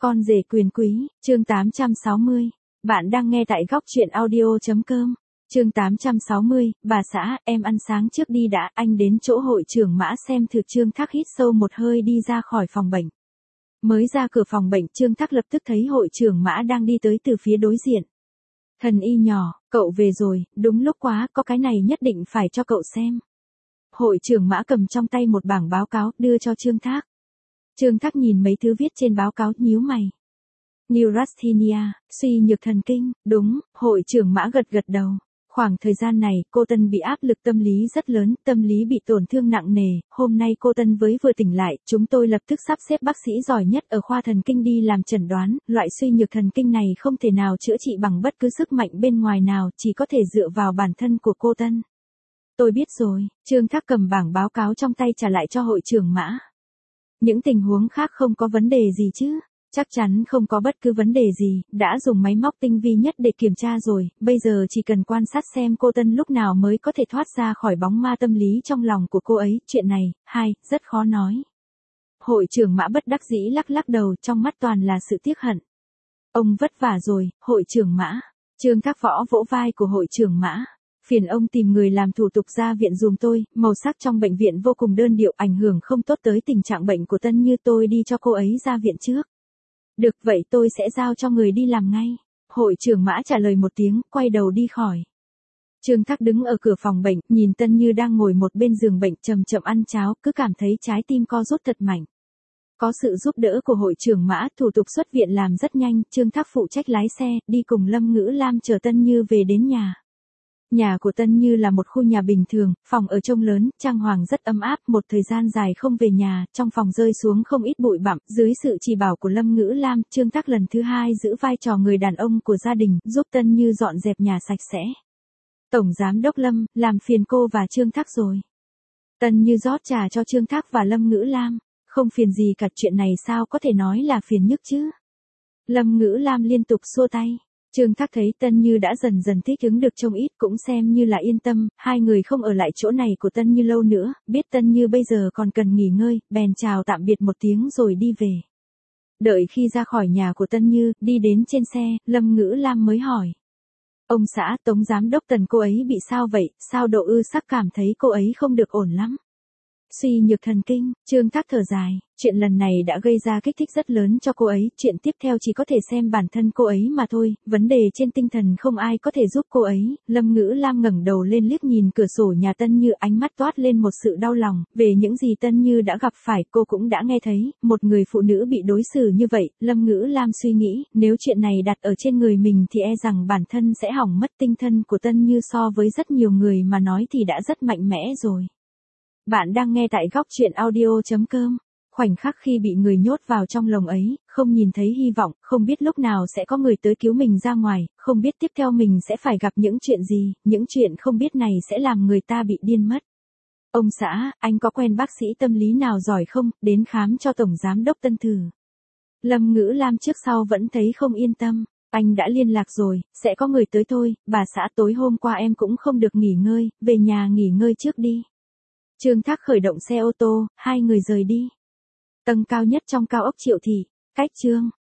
Con rể quyền quý, chương 860. Bạn đang nghe tại góc truyện audio.com. Chương 860, bà xã, em ăn sáng trước đi đã, anh đến chỗ hội trưởng Mã xem thực. Trương Thác hít sâu một hơi đi ra khỏi phòng bệnh. Mới ra cửa phòng bệnh, Trương Thác lập tức thấy hội trưởng Mã đang đi tới từ phía đối diện. Thần y nhỏ, cậu về rồi, đúng lúc quá, có cái này nhất định phải cho cậu xem. Hội trưởng Mã cầm trong tay một bảng báo cáo, đưa cho Trương Thác. Trương Thác nhìn mấy thứ viết trên báo cáo, nhíu mày. Neurasthenia, suy nhược thần kinh, đúng, hội trưởng Mã gật gật đầu. Khoảng thời gian này, cô Tân bị áp lực tâm lý rất lớn, tâm lý bị tổn thương nặng nề, hôm nay cô Tân vừa tỉnh lại, chúng tôi lập tức sắp xếp bác sĩ giỏi nhất ở khoa thần kinh đi làm chẩn đoán, loại suy nhược thần kinh này không thể nào chữa trị bằng bất cứ sức mạnh bên ngoài nào, chỉ có thể dựa vào bản thân của cô Tân. Tôi biết rồi, Trương Thác cầm bảng báo cáo trong tay trả lại cho hội trưởng Mã. Những tình huống khác không có vấn đề gì chứ? Chắc chắn không có bất cứ vấn đề gì, đã dùng máy móc tinh vi nhất để kiểm tra rồi, bây giờ chỉ cần quan sát xem cô Tân lúc nào mới có thể thoát ra khỏi bóng ma tâm lý trong lòng của cô ấy, chuyện này, rất khó nói. Hội trưởng Mã bất đắc dĩ lắc lắc đầu, trong mắt toàn là sự tiếc hận. Ông vất vả rồi, hội trưởng Mã. Trương Thác vỗ vỗ vai của hội trưởng Mã. Phiền ông tìm người làm thủ tục ra viện dùm tôi, màu sắc trong bệnh viện vô cùng đơn điệu, ảnh hưởng không tốt tới tình trạng bệnh của Tân Như, tôi đi cho cô ấy ra viện trước. Được vậy tôi sẽ giao cho người đi làm ngay. Hội trưởng Mã trả lời một tiếng, quay đầu đi khỏi. Trương Thác đứng ở cửa phòng bệnh, nhìn Tân Như đang ngồi một bên giường bệnh chậm chậm ăn cháo, cứ cảm thấy trái tim co rút thật mạnh. Có sự giúp đỡ của hội trưởng Mã, thủ tục xuất viện làm rất nhanh, Trương Thác phụ trách lái xe, đi cùng Lâm Ngữ Lam chờ Tân Như về đến nhà. Nhà của Tân Như là một khu nhà bình thường, phòng ở trông lớn, trang hoàng rất ấm áp, một thời gian dài không về nhà, trong phòng rơi xuống không ít bụi bặm, dưới sự chỉ bảo của Lâm Ngữ Lam, Trương Thác lần thứ hai giữ vai trò người đàn ông của gia đình, giúp Tân Như dọn dẹp nhà sạch sẽ. Tổng giám đốc Lâm, làm phiền cô và Trương Thác rồi. Tân Như rót trà cho Trương Thác và Lâm Ngữ Lam, không phiền gì cả, chuyện này sao có thể nói là phiền nhức chứ. Lâm Ngữ Lam liên tục xua tay. Trương Thác thấy Tân Như đã dần dần thích ứng được trông ít, cũng xem như là yên tâm, hai người không ở lại chỗ này của Tân Như lâu nữa, biết Tân Như bây giờ còn cần nghỉ ngơi, bèn chào tạm biệt một tiếng rồi đi về. Đợi khi ra khỏi nhà của Tân Như, đi đến trên xe, Lâm Ngữ Lam mới hỏi. Ông xã, Tống giám đốc Tần cô ấy bị sao vậy, sao Độ Ư Sắc cảm thấy cô ấy không được ổn lắm. Suy nhược thần kinh, Trương Thác thở dài, chuyện lần này đã gây ra kích thích rất lớn cho cô ấy, chuyện tiếp theo chỉ có thể xem bản thân cô ấy mà thôi, vấn đề trên tinh thần không ai có thể giúp cô ấy. Lâm Ngữ Lam ngẩng đầu lên liếc nhìn cửa sổ nhà Tân Như, ánh mắt toát lên một sự đau lòng, về những gì Tân Như đã gặp phải, cô cũng đã nghe thấy, một người phụ nữ bị đối xử như vậy, Lâm Ngữ Lam suy nghĩ, nếu chuyện này đặt ở trên người mình thì e rằng bản thân sẽ hỏng mất. Tinh thần của Tân Như so với rất nhiều người mà nói thì đã rất mạnh mẽ rồi. Bạn đang nghe tại góc truyện audio.com. Khoảnh khắc khi bị người nhốt vào trong lồng ấy, không nhìn thấy hy vọng, không biết lúc nào sẽ có người tới cứu mình ra ngoài, không biết tiếp theo mình sẽ phải gặp những chuyện gì, những chuyện không biết này sẽ làm người ta bị điên mất. Ông xã, anh có quen bác sĩ tâm lý nào giỏi không, đến khám cho Tổng Giám đốc Tân thử. Lâm Ngữ Lam trước sau vẫn thấy không yên tâm. Anh đã liên lạc rồi, sẽ có người tới thôi, bà xã tối hôm qua em cũng không được nghỉ ngơi, về nhà nghỉ ngơi trước đi. Trương Thác khởi động xe ô tô, hai người rời đi. Tầng cao nhất trong cao ốc Triệu Thị, cách Trương